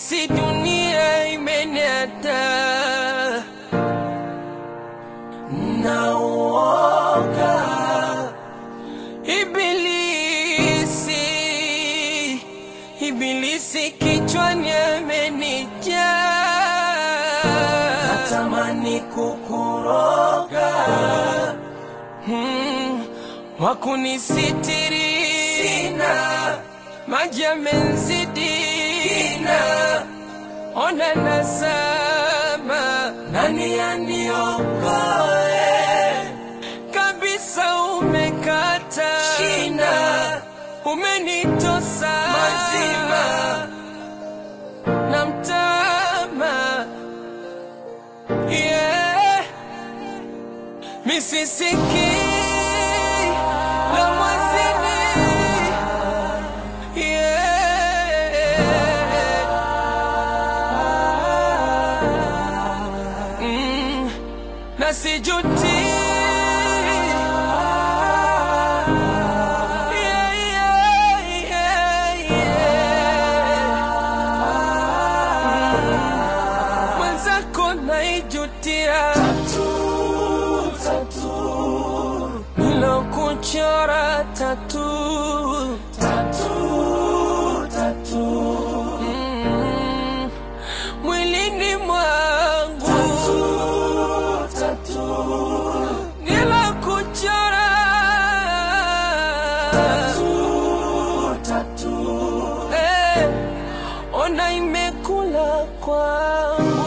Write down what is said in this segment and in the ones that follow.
Nahisi dunia imeniata, nauoga Ibilisi kichwani amenijaa. Natamani kukuroga, wakunisitiri sina, maji yamenzidi kina, ona nasama, nani aniokoe? Kabisa umekata shina, umenitosa mazima na mtama, yeah. Misisiki la mwazini, yeah. Nasijuti, naijutia tatu nilokuchora tatu mwilini mwangu tatu nilokuchora tatu ona imekula kwangu,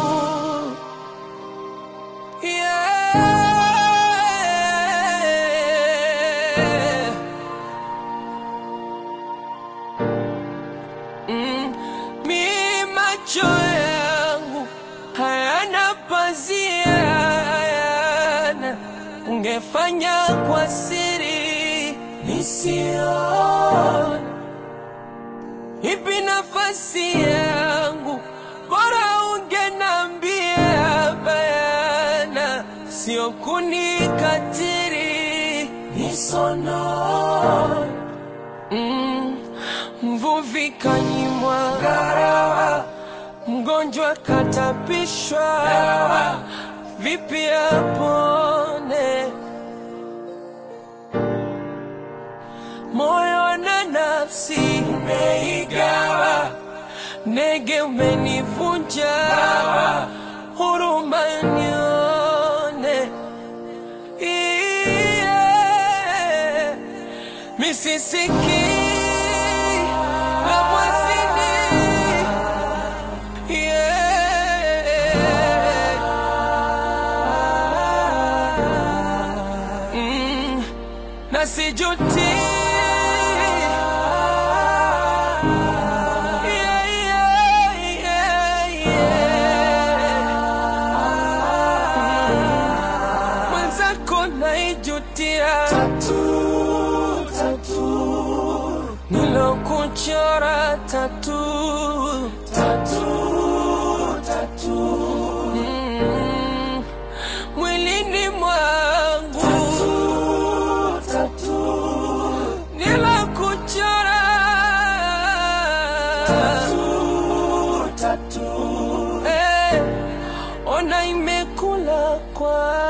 macho yangu hayana pazia, hayana, ungefanya kwa siri nisione. Ipi nafasi yangu, bora ungenambia bayana, sio kunikatiri nisonone. Mvuvi kanyimwa ngarawa, mgonjwa katapishwa dawa, vipi apone? Moyo na nafsi umeigawa, nege umenivunja bawa, huruma nione, yeah. Misisiki la mwazini, yeah. Nasijuti, mwenzako naijutia tatu nilokuchora tatu mwilini mwangu tatu nilokuchora tatu ona imekula kwa